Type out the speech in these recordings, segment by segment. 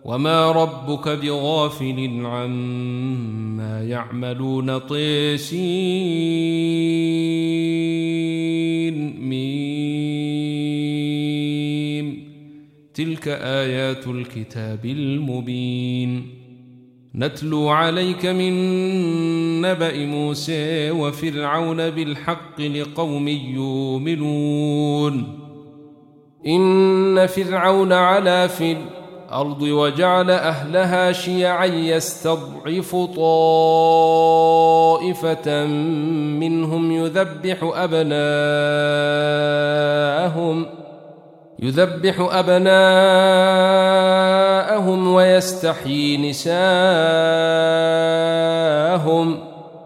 وما ربك بغافل عما يعملون طسين ميم تلك آيات الكتاب المبين نتلو عليك من نبأ موسى وفرعون بالحق لقوم يؤمنون إن فرعون علا في الأرض وجعل أهلها شيعا يستضعف طائفة منهم يذبح أبناءهم ويستحيي نساءهم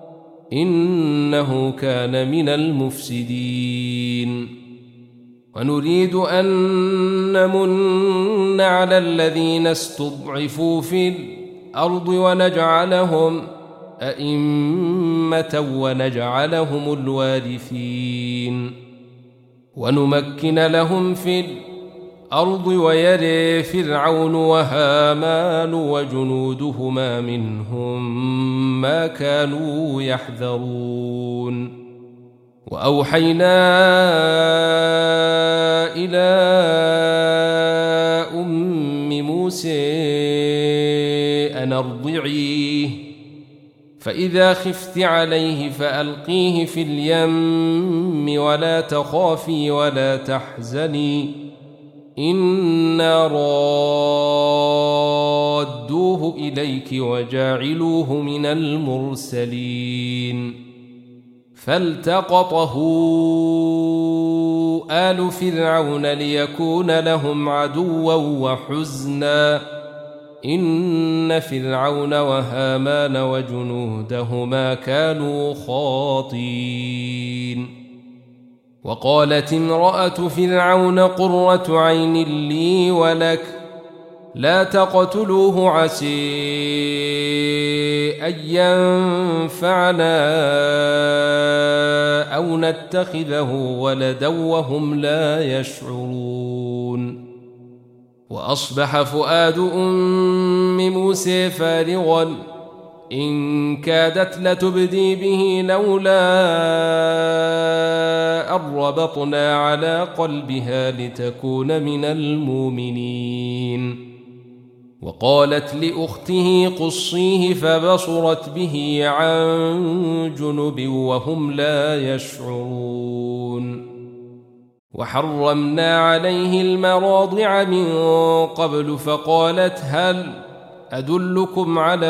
إنه كان من المفسدين ونريد أن نمن على الذين استضعفوا في الأرض ونجعلهم أئمة ونجعلهم الوارثين ونمكن لهم في الأرض ويري فرعون وهامان وجنودهما منهم ما كانوا يحذرون وأوحينا إلى أم موسى أن أرضعيه فإذا خفت عليه فألقيه في اليم ولا تخافي ولا تحزني إنا رادوه إليك وجاعلوه من المرسلين فالتقطه آل فرعون ليكون لهم عدوا وحزنا إن فرعون وهامان وجنودهما كانوا خاطئين وقالت امرأة فرعون قرة عين لي ولك لا تقتلوه عسى أن ينفعنا أو نتخذه ولدا وهم لا يشعرون وأصبح فؤاد أم موسى فارغا إن كادت لتبدي به لولا أن ربطنا على قلبها لتكون من المؤمنين وقالت لأخته قصيه فبصرت به عن جنب وهم لا يشعرون وحرمنا عليه المراضع من قبل فقالت هل أدلكم على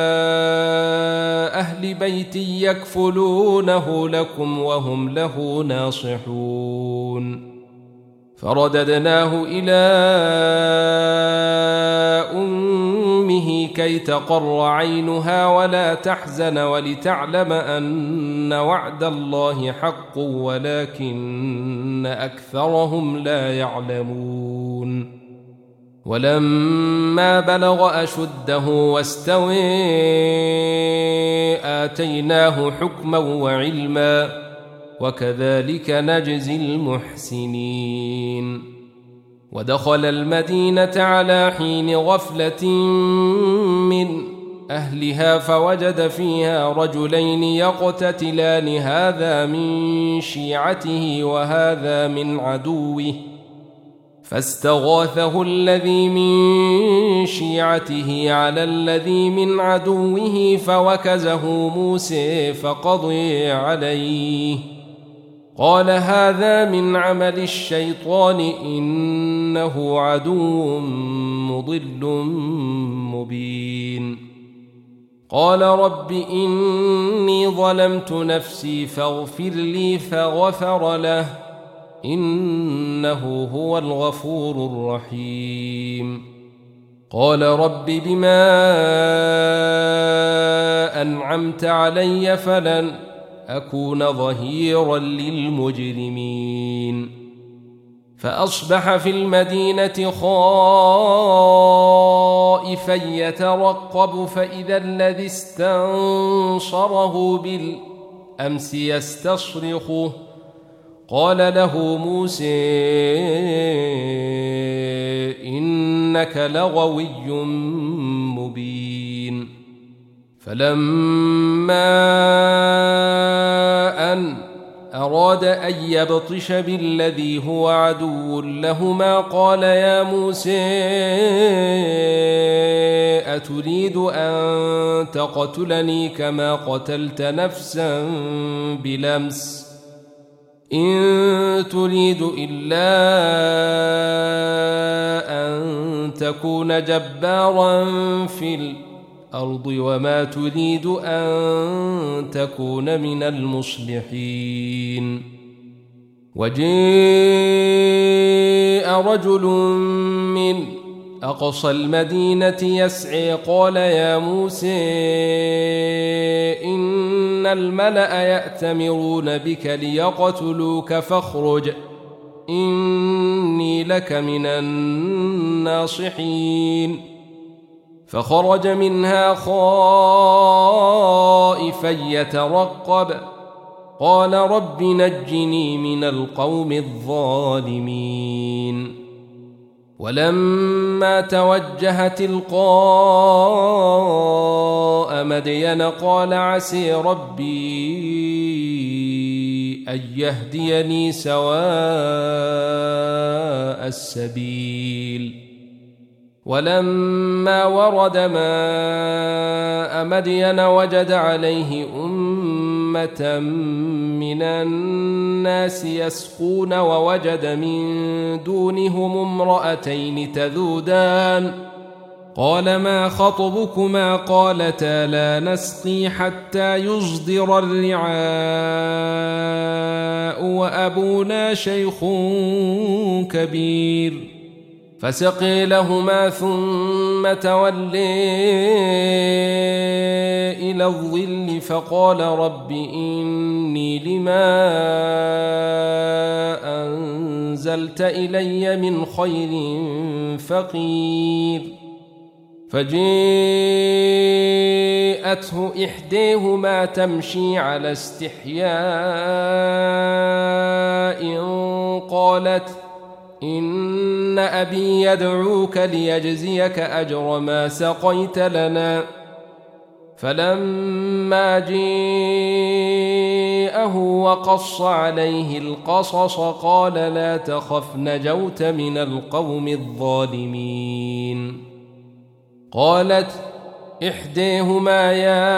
أهل بيت يكفلونه لكم وهم له ناصحون فرددناه إلى أمه كي تقر عينها ولا تحزن ولتعلم أن وعد الله حق ولكن أكثرهم لا يعلمون ولما بلغ أشده واستوى آتيناه حكما وعلما وكذلك نجزي المحسنين ودخل المدينة على حين غفلة من أهلها فوجد فيها رجلين يقتتلان هذا من شيعته وهذا من عدوه فاستغاثه الذي من شيعته على الذي من عدوه فوكزه موسى فقضي عليه قال هذا من عمل الشيطان إنه عدو مضل مبين قال رب إني ظلمت نفسي فاغفر لي فغفر له إنه هو الغفور الرحيم قال رب بما أنعمت علي فلن أكون ظهيرا للمجرمين فأصبح في المدينة خائفا يترقب فإذا الذي استنصره بالأمس يستصرخه قال له موسى إن إنك لغوي مبين فلما أن أراد أن يبطش بالذي هو عدو لهما قال يا موسى أتريد أن تقتلني كما قتلت نفسا بلمس إن تريد إلا أن تكون جبارا في الأرض وما تريد أن تكون من المصلحين وجاء رجل من أقصى المدينة يسعي قال يا موسى إن الملأ يأتمرون بك ليقتلوك فاخرج إني لك من الناصحين فخرج منها خائفا يترقب قال رب نجني من القوم الظالمين ولما توجه تلقاء مدين قال عسى ربي أن يهديني سواء السبيل ولما ورد ماء مدين وجد عليه أمة من الناس يسقون ووجد من دونهم امرأتين تذودان قال ما خطبكما قالتا لا نسقي حتى يصدر الرعاء وأبونا شيخ كبير فسقي لهما ثم تولي إلى الظل فقال رب إني لما أنزلت إلي من خير فقير فجاءته إحداهما تمشي على استحياء قالت إن أبي يدعوك ليجزيك أجر ما سقيت لنا فلما جاءه وقص عليه القصص قال لا تخف نجوت من القوم الظالمين قالت إحداهما يا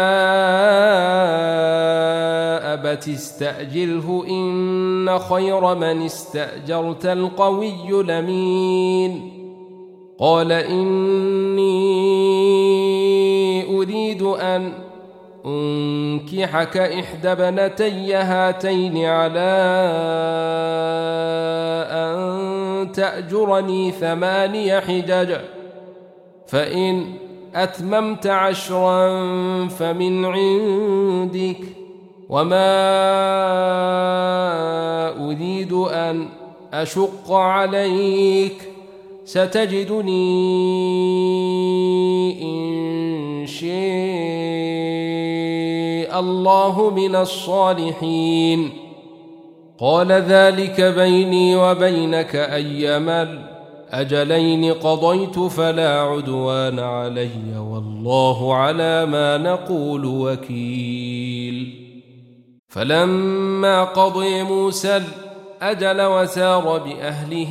أبت استأجره إن خير من استأجرت القوي الأمين قال إني أريد أن أنكحك إحدى ابنتي هاتين على أن تأجرني 8 حجج فإن أتممت 10 فمن عندك وما أريد أن أشق عليك ستجدني إن شاء الله من الصالحين قال ذلك بيني وبينك أيما الأجلين قضيت فلا عدوان علي والله على ما نقول وكيل فلما قضي موسى الأجل وسار بأهله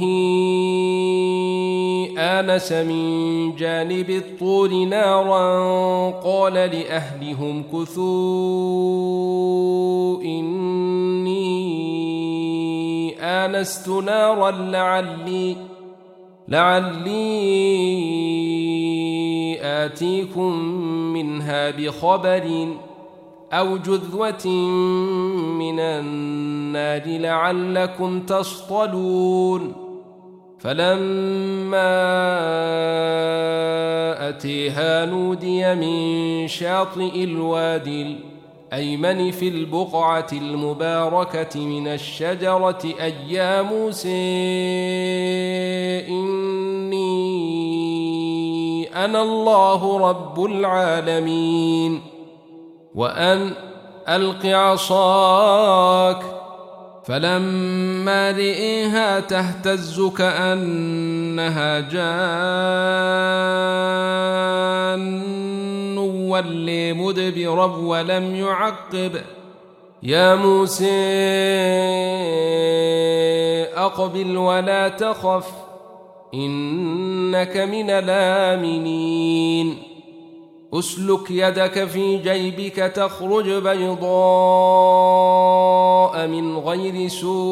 آنس من جانب الطور نارا قال لأهلهم كثوا إني آنست نارا لعلي آتيكم منها بخبر أو جذوة من النار لعلكم تصطلون فلما أتيها نودي من شاطئ الوادي الأيمن في البقعة المباركة من الشجرة أي يا موسى إني أنا الله رب العالمين وأن ألق عصاك فلما رئيها تهتز كأنها إنها جان ولي مدبرا ولم يعقب يا موسى أقبل ولا تخف إنك من الآمنين أسلك يدك في جيبك تخرج بيضاء من غير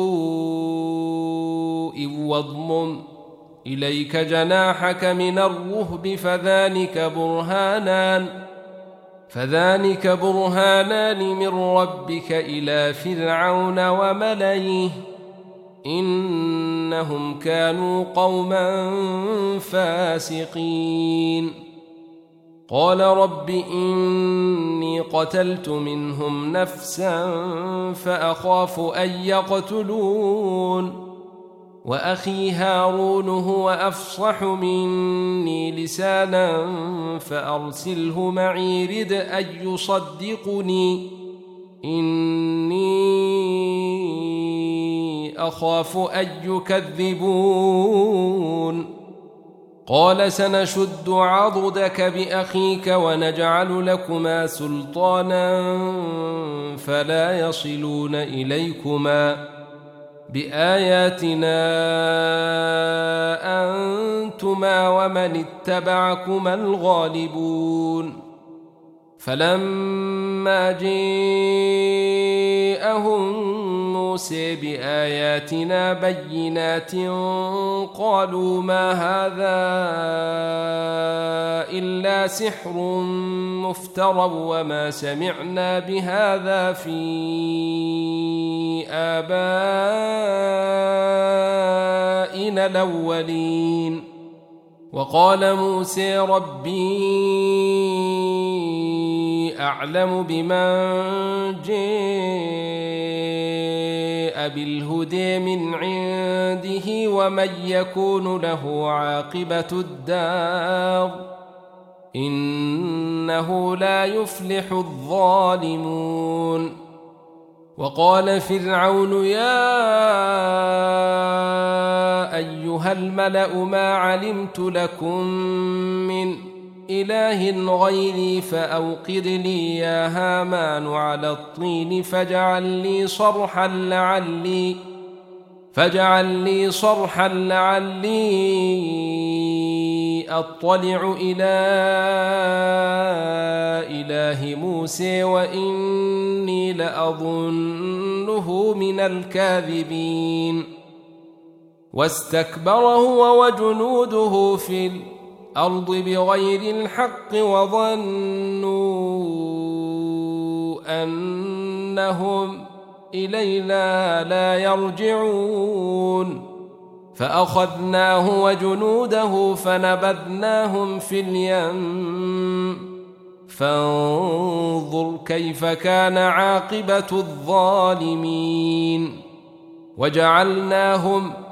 سوء واضمم إليك جناحك من الرهب فذلك برهانان من ربك إلى فرعون وملئه إنهم كانوا قوما فاسقين قال رب إني قتلت منهم نفسا فأخاف أن يقتلون وأخي هارون هو أفصح مني لسانا فأرسله معي رد أن يصدقني إني أخاف أن يكذبون قال سنشد عضدك بأخيك ونجعل لكما سلطانا فلا يصلون إليكما بآياتنا أنتما ومن اتبعكما الغالبون فلما جاءهم موسى بآياتنا بينات قالوا ما هذا إلا سحر مفترى وما سمعنا بهذا في آبائنا الأولين وقال موسى ربي أعلم بمن جاء بالهدى من عنده ومن يكون له عاقبة الدار إنه لا يفلح الظالمون وقال فرعون يا أيها الملأ ما علمت لكم من إله غيري فأوقد لي يا هامان على الطين فاجعل لي صرحا لعلي أطلع إلى إله موسى وإني لأظنه من الكاذبين واستكبر هو وجنوده في الأرض بغير الحق وظنوا أنهم إلينا لا يرجعون فأخذناه وجنوده فنبذناهم في اليم فانظر كيف كان عاقبة الظالمين وجعلناهم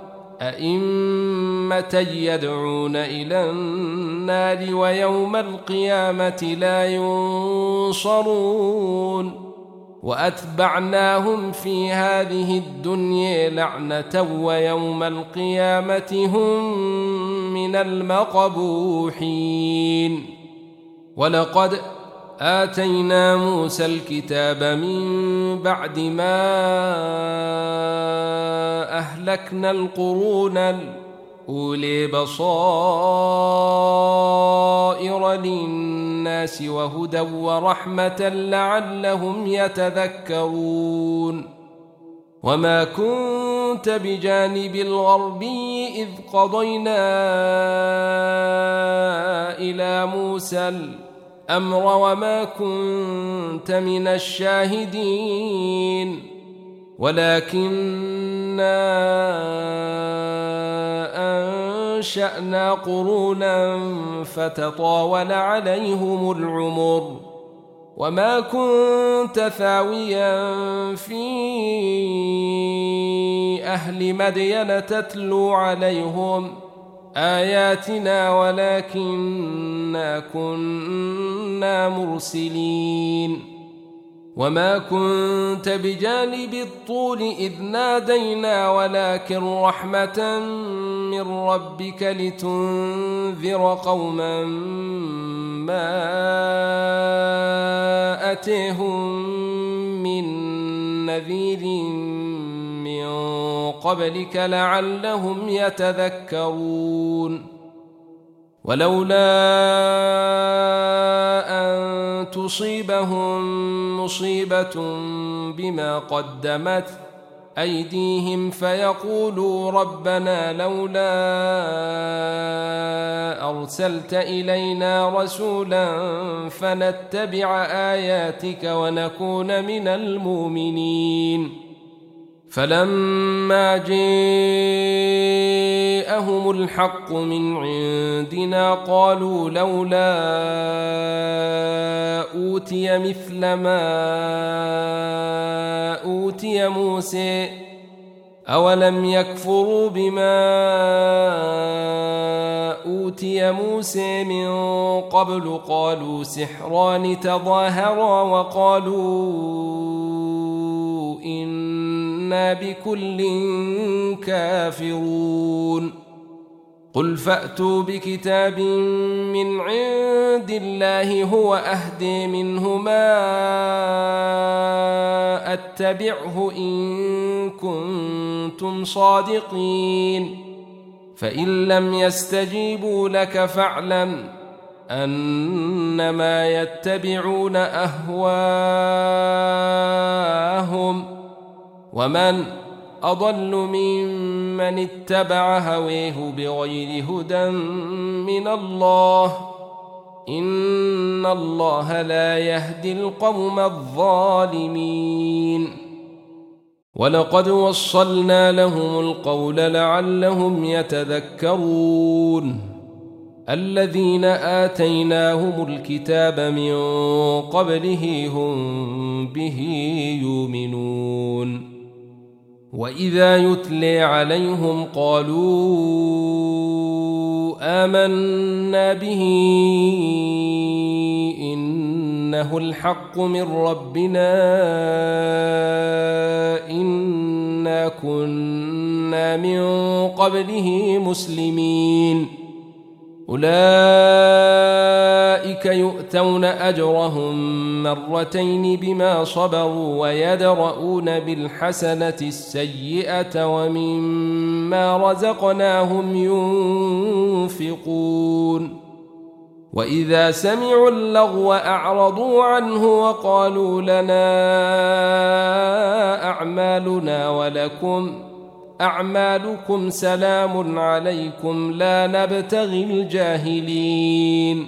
أئمة يدعون إلى النار ويوم القيامة لا ينصرون وأتبعناهم في هذه الدنيا لعنة ويوم القيامة هم من المقبوحين ولقد آتينا موسى الكتاب من بعد ما أهلكنا القرون الأولي بصائر للناس وهدى ورحمة لعلهم يتذكرون وما كنت بجانب الغربي إذ قضينا إلى موسى الأمر وما كنت من الشاهدين ولكننا أنشأنا قرونا فتطاول عليهم العمر وما كنت ثاويا في أهل مدين تتلو عليهم آياتنا ولكننا كنا مرسلين وما كنت بجانب الطور إذ نادينا ولكن رحمة من ربك لتنذر قوما ما أتيهم من نذير من قبلك لعلهم يتذكرون ولولا أن تصيبهم مصيبة بما قدمت أيديهم فيقولوا ربنا لولا أرسلت إلينا رسولا فنتبع آياتك ونكون من المؤمنين فلما جاءهم الحق من عندنا قالوا لولا أوتي مثل ما أوتي موسى أولم يكفروا بما أوتي موسى من قبل قالوا سحران تظاهرا وقالوا إنا بكل كافرون قل فأتوا بكتاب من عند الله هو أهدي منه ما أتبعه إن كنتم صادقين فإن لم يستجيبوا لك فاعلم أنما يتبعون أهواءهم ومن أضل ممن اتبع هويه بغير هدى من الله إن الله لا يهدي القوم الظالمين ولقد وصلنا لهم القول لعلهم يتذكرون الذين آتيناهم الكتاب من قبله هم به يؤمنون وإذا يتلي عليهم قالوا آمنا به إنه الحق من ربنا إنا كنا من قبله مسلمين أولئك يؤتون أجرهم مرتين بما صبروا ويدرؤون بالحسنة السيئة ومما رزقناهم ينفقون وإذا سمعوا اللغو أعرضوا عنه وقالوا لنا أعمالنا ولكم أعمالكم سلام عليكم لا نبتغي الجاهلين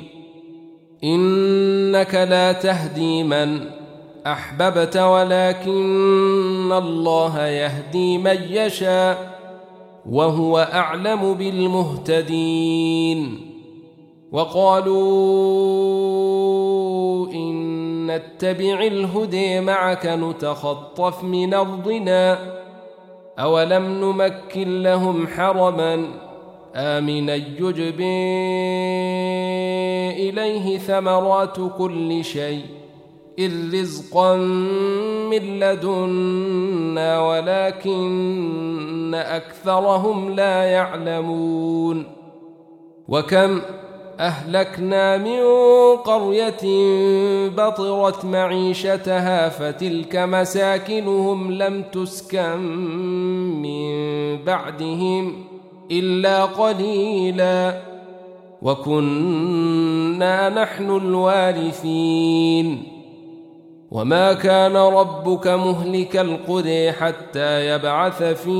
إنك لا تهدي من أحببت ولكن الله يهدي من يشاء وهو أعلم بالمهتدين وقالوا إن نتبع الهدى معك نتخطف من أرضنا أولم نمكن لهم حرما آمنا يجبى إليه ثمرات كل شيء إذ رزقا من لدنا ولكن أكثرهم لا يعلمون وكم أهلكنا من قرية بطرت معيشتها فتلك مساكنهم لم تسكن من بعدهم إلا قليلا وكنا نحن الوارثين وما كان ربك مهلك القرى حتى يبعث في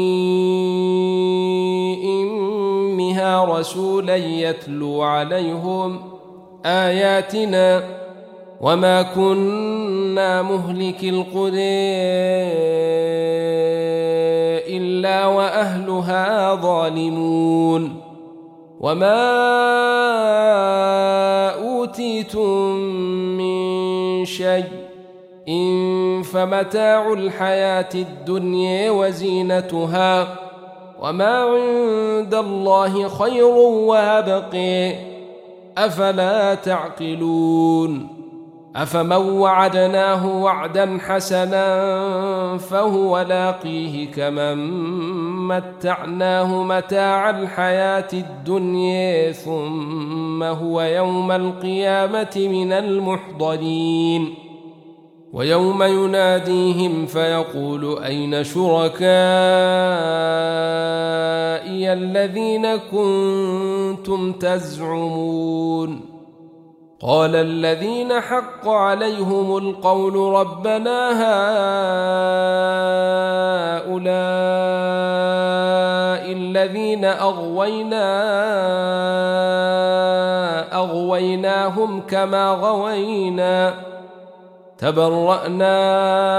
أمها رسولا يتلو عليهم آياتنا وما كنا مهلك القرى إلا وأهلها ظالمون وما أوتيتم من شيء إن فمتاع الحياة الدنيا وزينتها وما عند الله خير وأبقى أفلا تعقلون أفمن وعدناه وعدا حسنا فهو لاقيه كمن متعناه متاع الحياة الدنيا ثم هو يوم القيامة من المحضرين ويوم يناديهم فيقول أين شركائي الذين كنتم تزعمون قال الذين حق عليهم القول ربنا هؤلاء الذين أغويناهم كما غوينا تبرأنا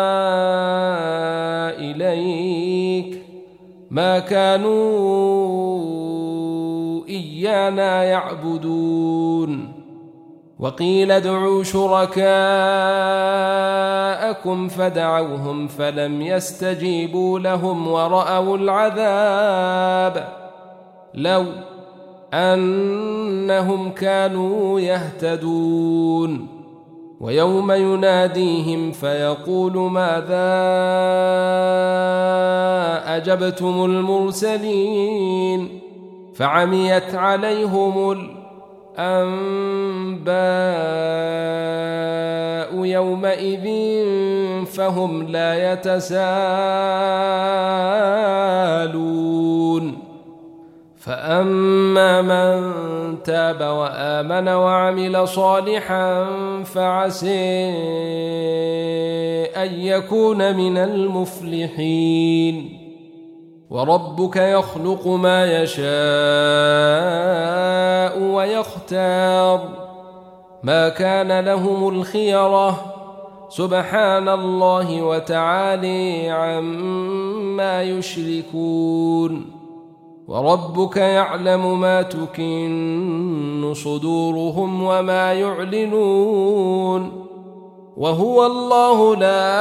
إليك ما كانوا إيانا يعبدون وقيل ادعوا شركاءكم فدعوهم فلم يستجيبوا لهم ورأوا العذاب لو أنهم كانوا يهتدون ويوم يناديهم فيقول ماذا أجبتم المرسلين فعميت عليهم الأنباء يومئذ فهم لا يتساءلون فأما من تاب وآمن وعمل صالحا فعسى أن يكون من المفلحين وربك يخلق ما يشاء ويختار ما كان لهم الخيرة سبحان الله وتعالى عما يشركون وربك يعلم ما تكن صدورهم وما يعلنون وهو الله لا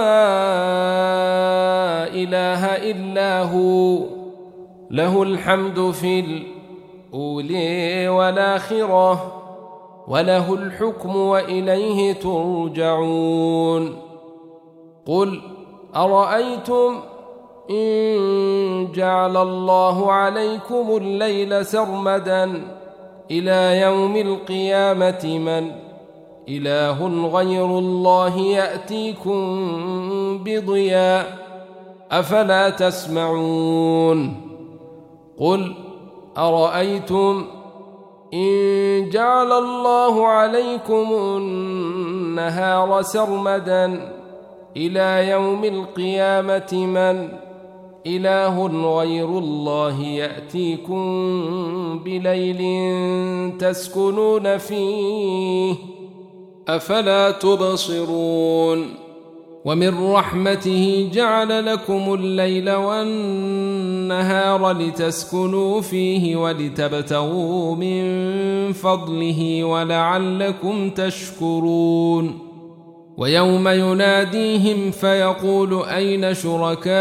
إله إلا هو له الحمد في الأولى والآخرة وله الحكم وإليه ترجعون قل أرأيتم إن جعل الله عليكم الليل سرمدا إلى يوم القيامة من إله غير الله يأتيكم بضياء أفلا تسمعون قل أرأيتم إن جعل الله عليكم النهار سرمدا إلى يوم القيامة من إله غير الله يأتيكم بليل تسكنون فيه أفلا تبصرون ومن رحمته جعل لكم الليل والنهار لتسكنوا فيه ولتبتغوا من فضله ولعلكم تشكرون ويوم يناديهم فيقول أين شركائي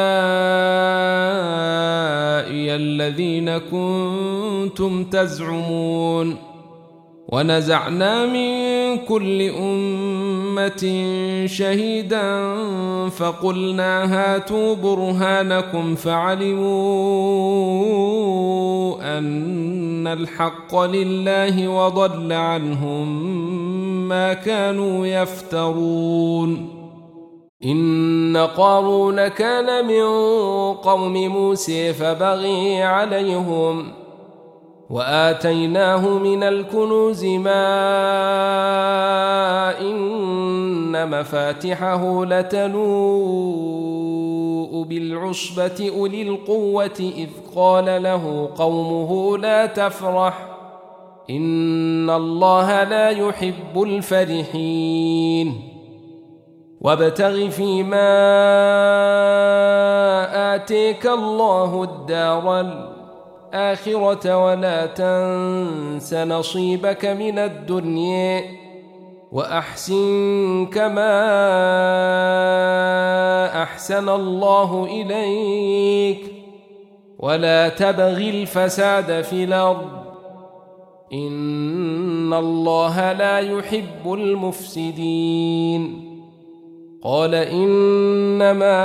الذين كنتم تزعمون ونزعنا من كل أمة شهيدا فقلنا هاتوا برهانكم فعلموا أن الحق لله وضل عنهم ما كانوا يفترون إن قارون كان من قوم موسى فبغي عليهم وآتيناه من الكنوز ما إن مفاتحه لتنوء بالعصبة أولي القوة إذ قال له قومه لا تفرح إن الله لا يحب الفرحين وابتغ فيما آتيك الله الدار الآخرة ولا تنس نصيبك من الدنيا وأحسن كما أحسن الله إليك ولا تبغ الفساد في الأرض إن الله لا يحب المفسدين قال إنما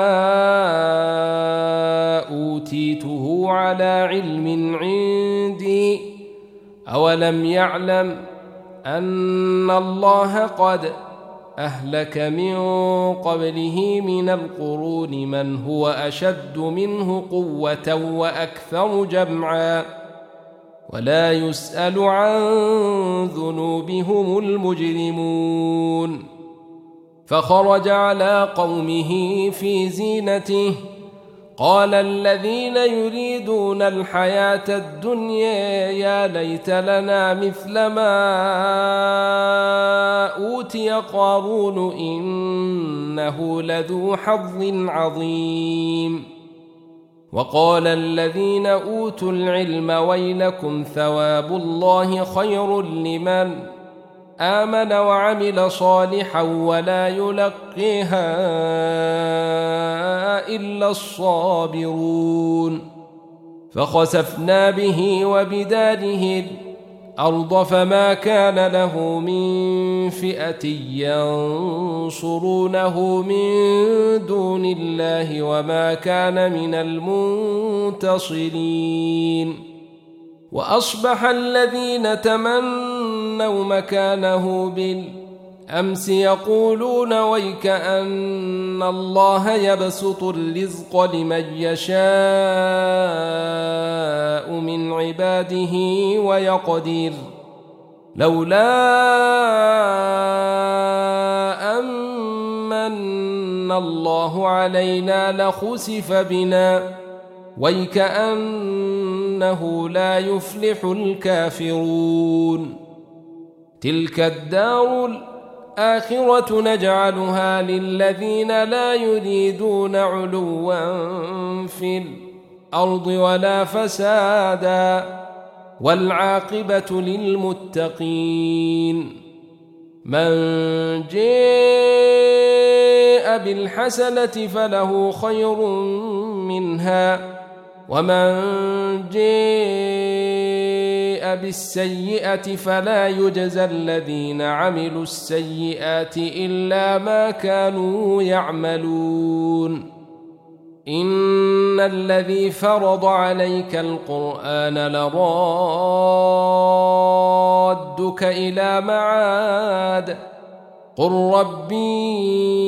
أوتيته على علم عندي أولم يعلم أن الله قد أهلك من قبله من القرون من هو أشد منه قوة وأكثر جمعا ولا يسأل عن ذنوبهم المجرمون فخرج على قومه في زينته قال الذين يريدون الحياة الدنيا يا ليت لنا مثل ما أوتي قارون إنه لذو حظ عظيم وقال الذين أوتوا العلم ويلكم ثواب الله خير لمن آمن وعمل صالحا ولا يلقيها إلا الصابرون فخسفنا به وبداره الأرض فما كان له من فئة ينصرونه من دون الله وما كان من المنتصرين وأصبح الذين تمنوا مكانه بالأمس يقولون ويك أن الله يبسط الرزق لمن يشاء من عباده ويقدر لولا أمن الله علينا لخسف بنا ويكأنه لا يفلح الكافرون تلك الدار الآخرة نجعلها للذين لا يريدون علوا في الأرض ولا فسادا والعاقبة للمتقين من جاء بالحسنة فله خير منها ومن جاء بالسيئة فلا يجزى الذين عملوا السيئات إلا ما كانوا يعملون إن الذي فرض عليك القرآن لرادك إلى معاد قل ربي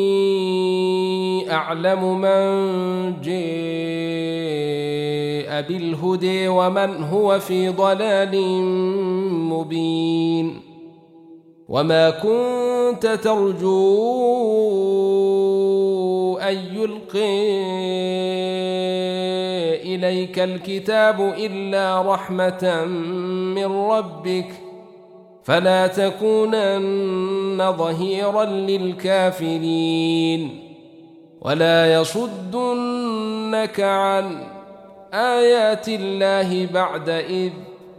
أعلم من جاء بالهدى ومن هو في ضلال مبين وما كنت ترجو أن يلقي إليك الكتاب إلا رحمة من ربك فلا تكونن ظهيرا للكافرين ولا يصدنك عن آيات الله بعد إذ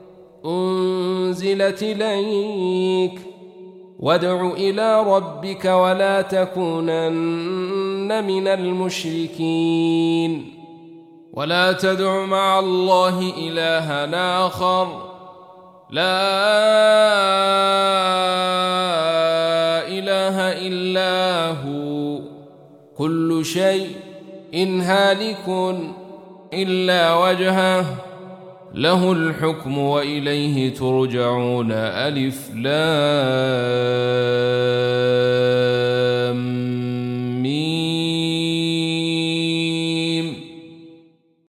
أنزلت إليك وادع إلى ربك ولا تكونن من المشركين ولا تدع مع الله إلها آخر لا إله إلا هو كل شيء هالك إلا وجهه له الحكم وإليه ترجعون ألف لام